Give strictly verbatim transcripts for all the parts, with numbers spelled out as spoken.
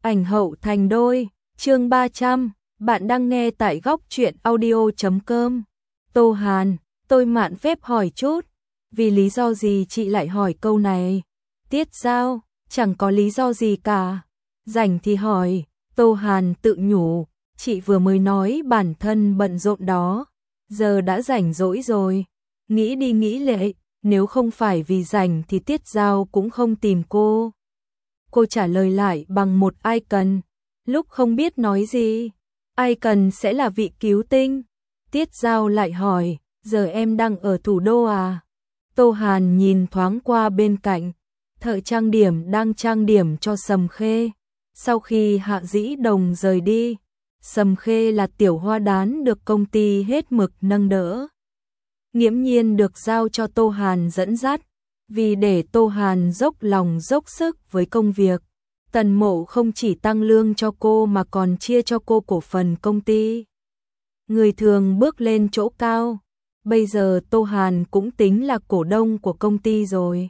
ảnh hậu thành đôi, chương ba trăm, bạn đang nghe tại góc truyện audio chấm com. Tô Hàn, tôi mạn phép hỏi chút, vì lý do gì chị lại hỏi câu này? Tiết Giao, chẳng có lý do gì cả. Rảnh thì hỏi, Tô Hàn tự nhủ, chị vừa mới nói bản thân bận rộn đó, giờ đã rảnh rỗi rồi. Nghĩ đi nghĩ lại, nếu không phải vì rảnh thì Tiết Giao cũng không tìm cô. Cô trả lời lại bằng một ai cần, lúc không biết nói gì. Ai cần sẽ là vị cứu tinh. Tiết Giao lại hỏi, giờ em đang ở thủ đô à? Tô Hàn nhìn thoáng qua bên cạnh, thợ trang điểm đang trang điểm cho Sầm Khê. Sau khi Hạ Dĩ Đồng rời đi, Sầm Khê là tiểu hoa đán được công ty hết mực nâng đỡ. Nghiễm nhiên được giao cho Tô Hàn dẫn dắt, vì để Tô Hàn dốc lòng dốc sức với công việc. Tần Mộ không chỉ tăng lương cho cô mà còn chia cho cô cổ phần công ty. Người thường bước lên chỗ cao, bây giờ Tô Hàn cũng tính là cổ đông của công ty rồi.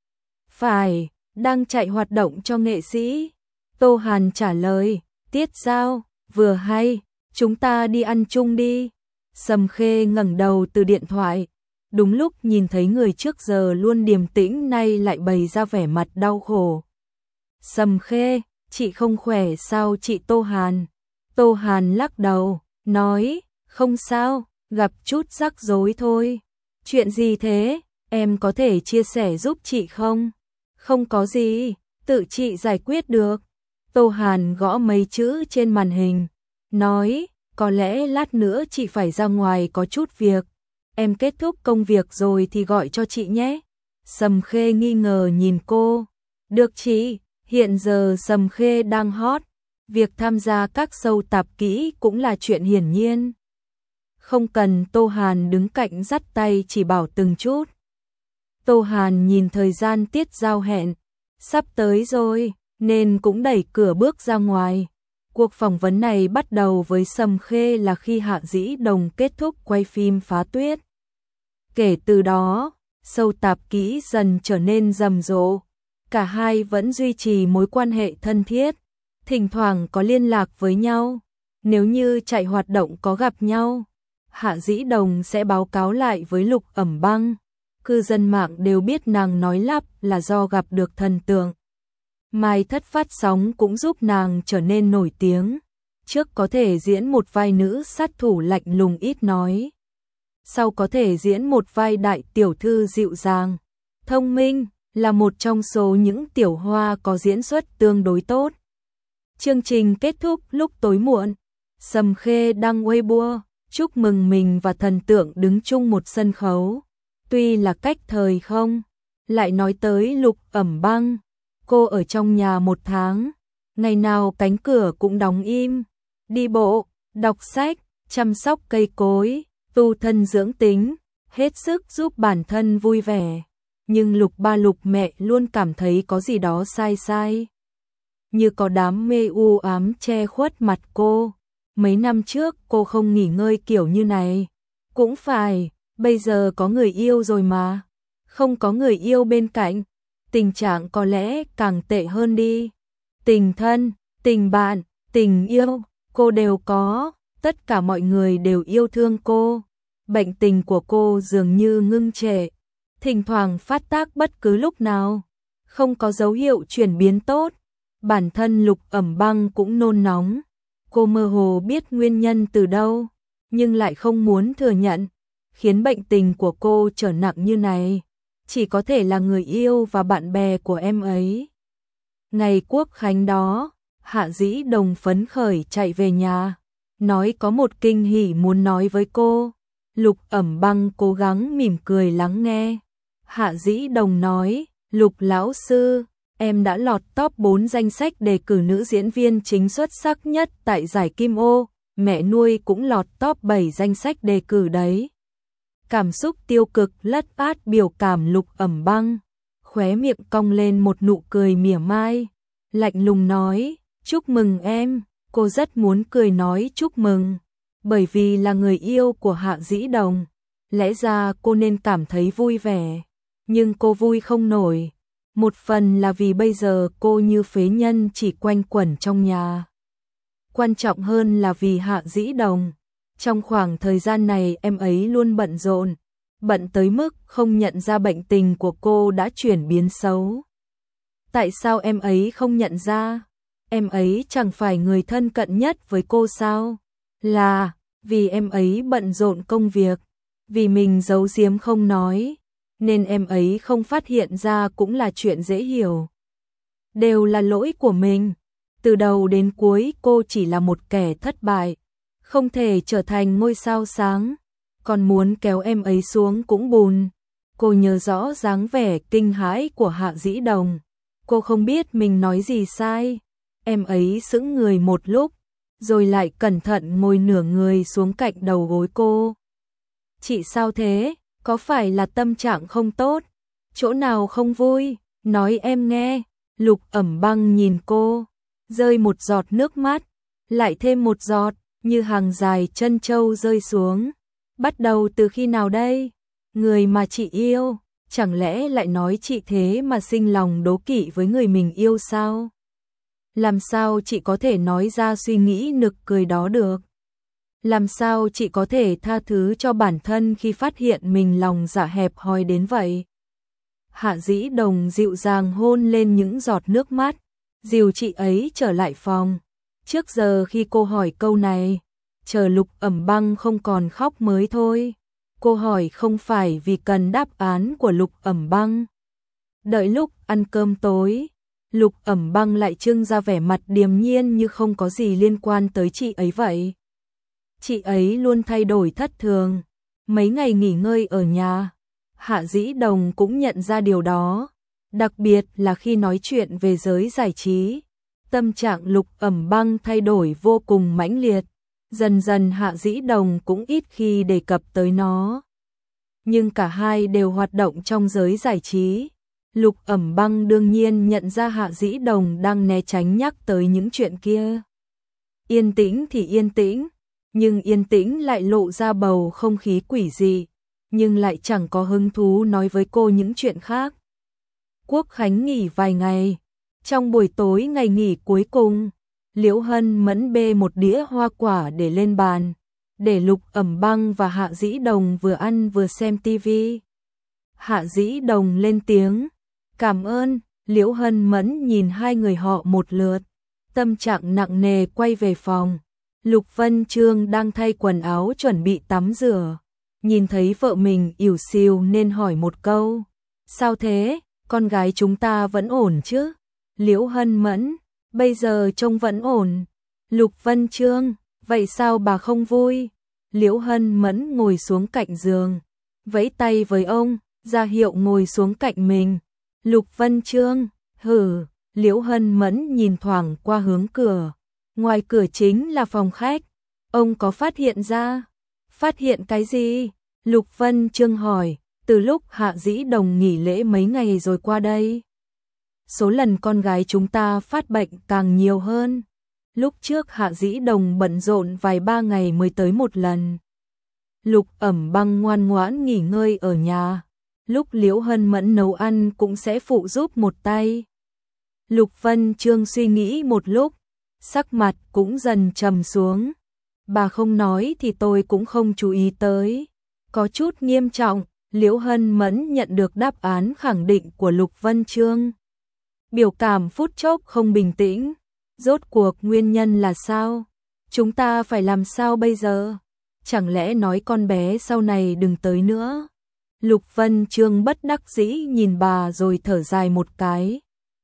Phải, đang chạy hoạt động cho nghệ sĩ. Tô Hàn trả lời, Tiết Giao, vừa hay, chúng ta đi ăn chung đi. Sầm Khê ngẩng đầu từ điện thoại, đúng lúc nhìn thấy người trước giờ luôn điềm tĩnh nay lại bày ra vẻ mặt đau khổ. Sầm Khê, chị không khỏe sao chị Tô Hàn? Tô Hàn lắc đầu, nói, không sao, gặp chút rắc rối thôi. Chuyện gì thế, em có thể chia sẻ giúp chị không? Không có gì, tự chị giải quyết được. Tô Hàn gõ mấy chữ trên màn hình, nói, có lẽ lát nữa chị phải ra ngoài có chút việc. Em kết thúc công việc rồi thì gọi cho chị nhé. Sầm Khê nghi ngờ nhìn cô. Được chị, hiện giờ Sầm Khê đang hot. Việc tham gia các show tạp kỹ cũng là chuyện hiển nhiên. Không cần Tô Hàn đứng cạnh dắt tay chỉ bảo từng chút. Tô Hàn nhìn thời gian Tiết Giao hẹn, sắp tới rồi, nên cũng đẩy cửa bước ra ngoài. Cuộc phỏng vấn này bắt đầu với Sầm Khê là khi Hạ Dĩ Đồng kết thúc quay phim Phá Tuyết. Kể từ đó, show tạp kỹ dần trở nên rầm rộ. Cả hai vẫn duy trì mối quan hệ thân thiết, thỉnh thoảng có liên lạc với nhau. Nếu như chạy hoạt động có gặp nhau, Hạ Dĩ Đồng sẽ báo cáo lại với Lục Ẩm Băng. Cư dân mạng đều biết nàng nói lắp là do gặp được thần tượng. Mai Thất phát sóng cũng giúp nàng trở nên nổi tiếng. Trước có thể diễn một vai nữ sát thủ lạnh lùng ít nói, sau có thể diễn một vai đại tiểu thư dịu dàng, thông minh, là một trong số những tiểu hoa có diễn xuất tương đối tốt. Chương trình kết thúc lúc tối muộn. Sầm Khê đăng Weibo chúc mừng mình và thần tượng đứng chung một sân khấu. Tuy là cách thời không, lại nói tới Lục Ẩm Băng. Cô ở trong nhà một tháng, ngày nào cánh cửa cũng đóng im, đi bộ, đọc sách, chăm sóc cây cối, tu thân dưỡng tính, hết sức giúp bản thân vui vẻ. Nhưng Lục ba Lục mẹ luôn cảm thấy có gì đó sai sai. Như có đám mê u ám che khuất mặt cô. Mấy năm trước cô không nghỉ ngơi kiểu như này. Cũng phải, bây giờ có người yêu rồi mà. Không có người yêu bên cạnh, tình trạng có lẽ càng tệ hơn đi. Tình thân, tình bạn, tình yêu, cô đều có. Tất cả mọi người đều yêu thương cô. Bệnh tình của cô dường như ngưng trệ, thỉnh thoảng phát tác bất cứ lúc nào, không có dấu hiệu chuyển biến tốt. Bản thân Lục Ẩm Băng cũng nôn nóng. Cô mơ hồ biết nguyên nhân từ đâu, nhưng lại không muốn thừa nhận. Khiến bệnh tình của cô trở nặng như này, chỉ có thể là người yêu và bạn bè của em ấy. Ngày Quốc khánh đó, Hạ Dĩ Đồng phấn khởi chạy về nhà, nói có một kinh hỉ muốn nói với cô. Lục Ẩm Băng cố gắng mỉm cười lắng nghe. Hạ Dĩ Đồng nói, Lục lão sư, em đã lọt top bốn danh sách đề cử nữ diễn viên chính xuất sắc nhất tại giải Kim Ô, mẹ nuôi cũng lọt top bảy danh sách đề cử đấy. Cảm xúc tiêu cực lất át biểu cảm Lục Ẩm Băng, khóe miệng cong lên một nụ cười mỉa mai, lạnh lùng nói, chúc mừng em. Cô rất muốn cười nói chúc mừng, bởi vì là người yêu của Hạ Dĩ Đồng, lẽ ra cô nên cảm thấy vui vẻ, nhưng cô vui không nổi. Một phần là vì bây giờ cô như phế nhân chỉ quanh quẩn trong nhà. Quan trọng hơn là vì Hạ Dĩ Đồng. Trong khoảng thời gian này em ấy luôn bận rộn, bận tới mức không nhận ra bệnh tình của cô đã chuyển biến xấu. Tại sao em ấy không nhận ra? Em ấy chẳng phải người thân cận nhất với cô sao? Là vì em ấy bận rộn công việc, vì mình giấu giếm không nói, nên em ấy không phát hiện ra cũng là chuyện dễ hiểu. Đều là lỗi của mình. Từ đầu đến cuối cô chỉ là một kẻ thất bại, không thể trở thành ngôi sao sáng, còn muốn kéo em ấy xuống cũng bùn. Cô nhớ rõ dáng vẻ kinh hãi của Hạ Dĩ Đồng. Cô không biết mình nói gì sai. Em ấy sững người một lúc, rồi lại cẩn thận ngồi nửa người xuống cạnh đầu gối cô. Chị sao thế? Có phải là tâm trạng không tốt? Chỗ nào không vui? Nói em nghe. Lục Ẩm Băng nhìn cô, rơi một giọt nước mắt, lại thêm một giọt, như hàng dài chân châu rơi xuống. Bắt đầu từ khi nào đây? Người mà chị yêu, chẳng lẽ lại nói chị thế mà sinh lòng đố kỵ với người mình yêu sao? Làm sao chị có thể nói ra suy nghĩ nực cười đó được? Làm sao chị có thể tha thứ cho bản thân khi phát hiện mình lòng dạ hẹp hòi đến vậy? Hạ Dĩ Đồng dịu dàng hôn lên những giọt nước mắt, dìu chị ấy trở lại phòng. Trước giờ khi cô hỏi câu này, chờ Lục Ẩm Băng không còn khóc mới thôi. Cô hỏi không phải vì cần đáp án của Lục Ẩm Băng. Đợi lúc ăn cơm tối, Lục Ẩm Băng lại trưng ra vẻ mặt điềm nhiên như không có gì liên quan tới chị ấy vậy. Chị ấy luôn thay đổi thất thường, mấy ngày nghỉ ngơi ở nhà. Hạ Dĩ Đồng cũng nhận ra điều đó, đặc biệt là khi nói chuyện về giới giải trí. Tâm trạng Lục Ẩm Băng thay đổi vô cùng mãnh liệt, dần dần Hạ Dĩ Đồng cũng ít khi đề cập tới nó. Nhưng cả hai đều hoạt động trong giới giải trí. Lục Ẩm Băng đương nhiên nhận ra Hạ Dĩ Đồng đang né tránh nhắc tới những chuyện kia. Yên tĩnh thì yên tĩnh, nhưng yên tĩnh lại lộ ra bầu không khí quỷ dị, nhưng lại chẳng có hứng thú nói với cô những chuyện khác. Quốc khánh nghỉ vài ngày, trong buổi tối ngày nghỉ cuối cùng, Liễu Hân Mẫn bê một đĩa hoa quả để lên bàn, để Lục Ẩm Băng và Hạ Dĩ Đồng vừa ăn vừa xem tivi. Hạ Dĩ Đồng lên tiếng, cảm ơn. Liễu Hân Mẫn nhìn hai người họ một lượt, tâm trạng nặng nề quay về phòng. Lục Vân Trương đang thay quần áo chuẩn bị tắm rửa, nhìn thấy vợ mình ỉu xìu nên hỏi một câu, sao thế, con gái chúng ta vẫn ổn chứ? Liễu Hân Mẫn, bây giờ trông vẫn ổn. Lục Vân Trương, vậy sao bà không vui? Liễu Hân Mẫn ngồi xuống cạnh giường, vẫy tay với ông, ra hiệu ngồi xuống cạnh mình. Lục Vân Trương, hừ. Liễu Hân Mẫn nhìn thoảng qua hướng cửa, ngoài cửa chính là phòng khách. Ông có phát hiện ra? Phát hiện cái gì? Lục Vân Trương hỏi, từ lúc Hạ Dĩ Đồng nghỉ lễ mấy ngày rồi qua đây, số lần con gái chúng ta phát bệnh càng nhiều hơn. Lúc trước Hạ Dĩ Đồng bận rộn vài ba ngày mới tới một lần. Lục Ẩm Băng ngoan ngoãn nghỉ ngơi ở nhà, lúc Liễu Hân Mẫn nấu ăn cũng sẽ phụ giúp một tay. Lục Vân Trương suy nghĩ một lúc, sắc mặt cũng dần trầm xuống. Bà không nói thì tôi cũng không chú ý tới. Có chút nghiêm trọng, Liễu Hân Mẫn nhận được đáp án khẳng định của Lục Vân Trương. Biểu cảm phút chốc không bình tĩnh. Rốt cuộc nguyên nhân là sao? Chúng ta phải làm sao bây giờ? Chẳng lẽ nói con bé sau này đừng tới nữa? Lục Vân Trương bất đắc dĩ nhìn bà rồi thở dài một cái.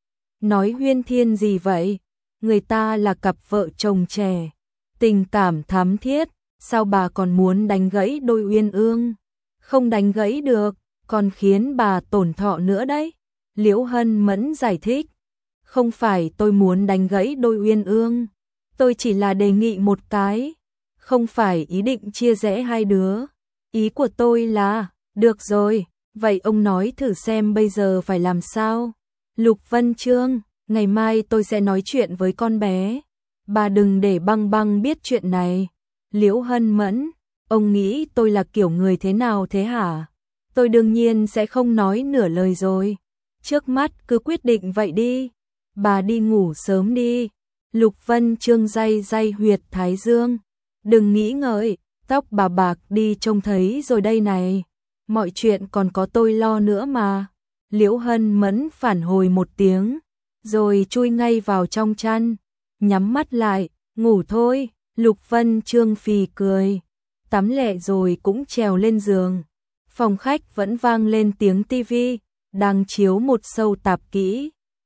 Nói huyên thiên gì vậy? Người ta là cặp vợ chồng trẻ, tình cảm thắm thiết, sao bà còn muốn đánh gãy đôi uyên ương? Không đánh gãy được, còn khiến bà tổn thọ nữa đấy. Liễu Hân Mẫn giải thích, không phải tôi muốn đánh gãy đôi uyên ương, tôi chỉ là đề nghị một cái, không phải ý định chia rẽ hai đứa. Ý của tôi là, được rồi, vậy ông nói thử xem bây giờ phải làm sao? Lục Vân Trương, ngày mai tôi sẽ nói chuyện với con bé. Bà đừng để Băng Băng biết chuyện này. Liễu Hân Mẫn, ông nghĩ tôi là kiểu người thế nào thế hả? Tôi đương nhiên sẽ không nói nửa lời rồi. trước mắt cứ quyết định vậy đi, bà đi ngủ sớm đi. Lục Vân Trương day day huyệt thái dương, đừng nghĩ ngợi, tóc bà bạc đi trông thấy rồi đây này, mọi chuyện còn có tôi lo nữa mà. Liễu Hân Mẫn phản hồi một tiếng, rồi chui ngay vào trong chăn, nhắm mắt lại, ngủ thôi. Lục Vân Trương phì cười, tắm lẹ rồi cũng trèo lên giường. Phòng khách vẫn vang lên tiếng tivi, đang chiếu một show tạp kỹ.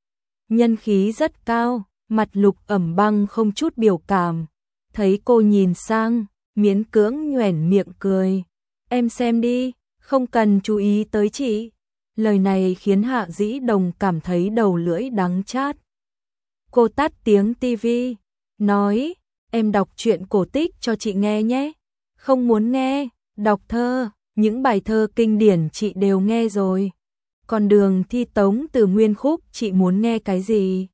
Nhân khí rất cao, mặt Lục Ẩm Băng không chút biểu cảm. Thấy cô nhìn sang, miễn cưỡng nhoẻn miệng cười. Em xem đi, không cần chú ý tới chị. Lời này khiến Hạ Dĩ Đồng cảm thấy đầu lưỡi đắng chát. Cô tắt tiếng tivi, nói, em đọc truyện cổ tích cho chị nghe nhé. Không muốn nghe, đọc thơ, những bài thơ kinh điển chị đều nghe rồi. Còn Đường Thi Tống từ nguyên khúc chị muốn nghe cái gì?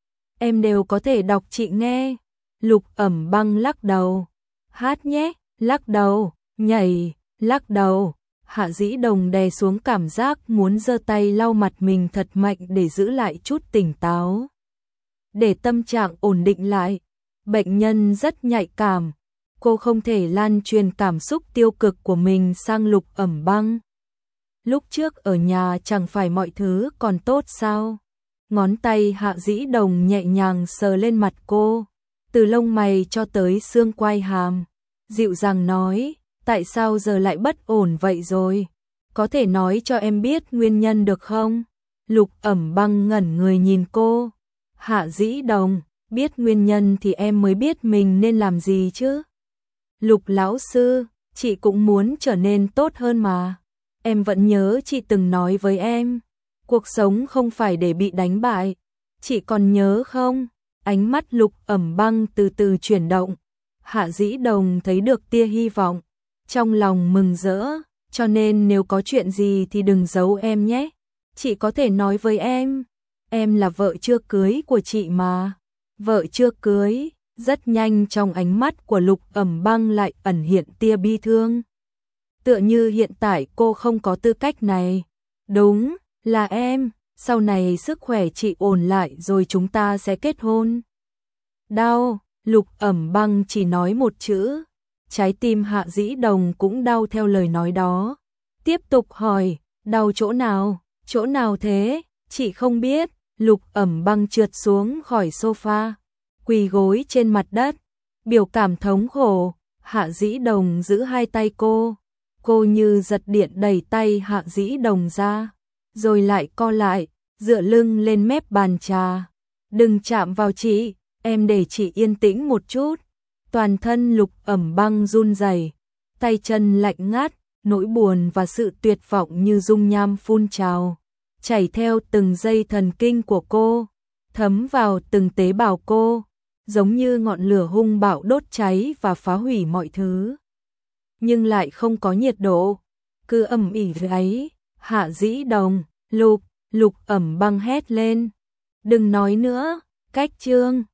Em đều có thể đọc chị nghe. Lục Ẩm Băng lắc đầu. Hát nhé, lắc đầu, nhảy, lắc đầu. Hạ Dĩ Đồng đè xuống cảm giác muốn giơ tay lau mặt mình thật mạnh để giữ lại chút tỉnh táo. Để tâm trạng ổn định lại. Bệnh nhân rất nhạy cảm. Cô không thể lan truyền cảm xúc tiêu cực của mình sang Lục Ẩm Băng. Lúc trước ở nhà chẳng phải mọi thứ còn tốt sao? Ngón tay Hạ Dĩ Đồng nhẹ nhàng sờ lên mặt cô, từ lông mày cho tới xương quai hàm. Dịu dàng nói, tại sao giờ lại bất ổn vậy rồi? Có thể nói cho em biết nguyên nhân được không? Lục Ẩm Băng ngẩn người nhìn cô. Hạ Dĩ Đồng, biết nguyên nhân thì em mới biết mình nên làm gì chứ? Lục lão sư, chị cũng muốn trở nên tốt hơn mà. Em vẫn nhớ chị từng nói với em, cuộc sống không phải để bị đánh bại. Chị còn nhớ không? Ánh mắt Lục Ẩm Băng từ từ chuyển động. Hạ Dĩ Đồng thấy được tia hy vọng, trong lòng mừng rỡ, cho nên nếu có chuyện gì thì đừng giấu em nhé. Chị có thể nói với em, em là vợ chưa cưới của chị mà. Vợ chưa cưới. Rất nhanh trong ánh mắt của Lục Ẩm Băng lại ẩn hiện tia bi thương. Tựa như hiện tại cô không có tư cách này. Đúng, là em, sau này sức khỏe chị ổn lại rồi chúng ta sẽ kết hôn. Đau, Lục Ẩm Băng chỉ nói một chữ. Trái tim Hạ Dĩ Đồng cũng đau theo lời nói đó. Tiếp tục hỏi, đau chỗ nào, chỗ nào thế? Chị không biết. Lục Ẩm Băng trượt xuống khỏi sofa, quỳ gối trên mặt đất, biểu cảm thống khổ. Hạ Dĩ Đồng giữ hai tay cô, cô như giật điện đẩy tay Hạ Dĩ Đồng ra, rồi lại co lại, dựa lưng lên mép bàn trà. Đừng chạm vào chị, em để chị yên tĩnh một chút. Toàn thân Lục Ẩm Băng run rẩy, tay chân lạnh ngắt, nỗi buồn và sự tuyệt vọng như dung nham phun trào, chảy theo từng dây thần kinh của cô, thấm vào từng tế bào cô, giống như ngọn lửa hung bạo đốt cháy và phá hủy mọi thứ. Nhưng lại không có nhiệt độ, cứ ầm ĩ ấy. Hạ Dĩ Đồng, Lục, Lục Ẩm Băng hét lên. Đừng nói nữa, cách chương.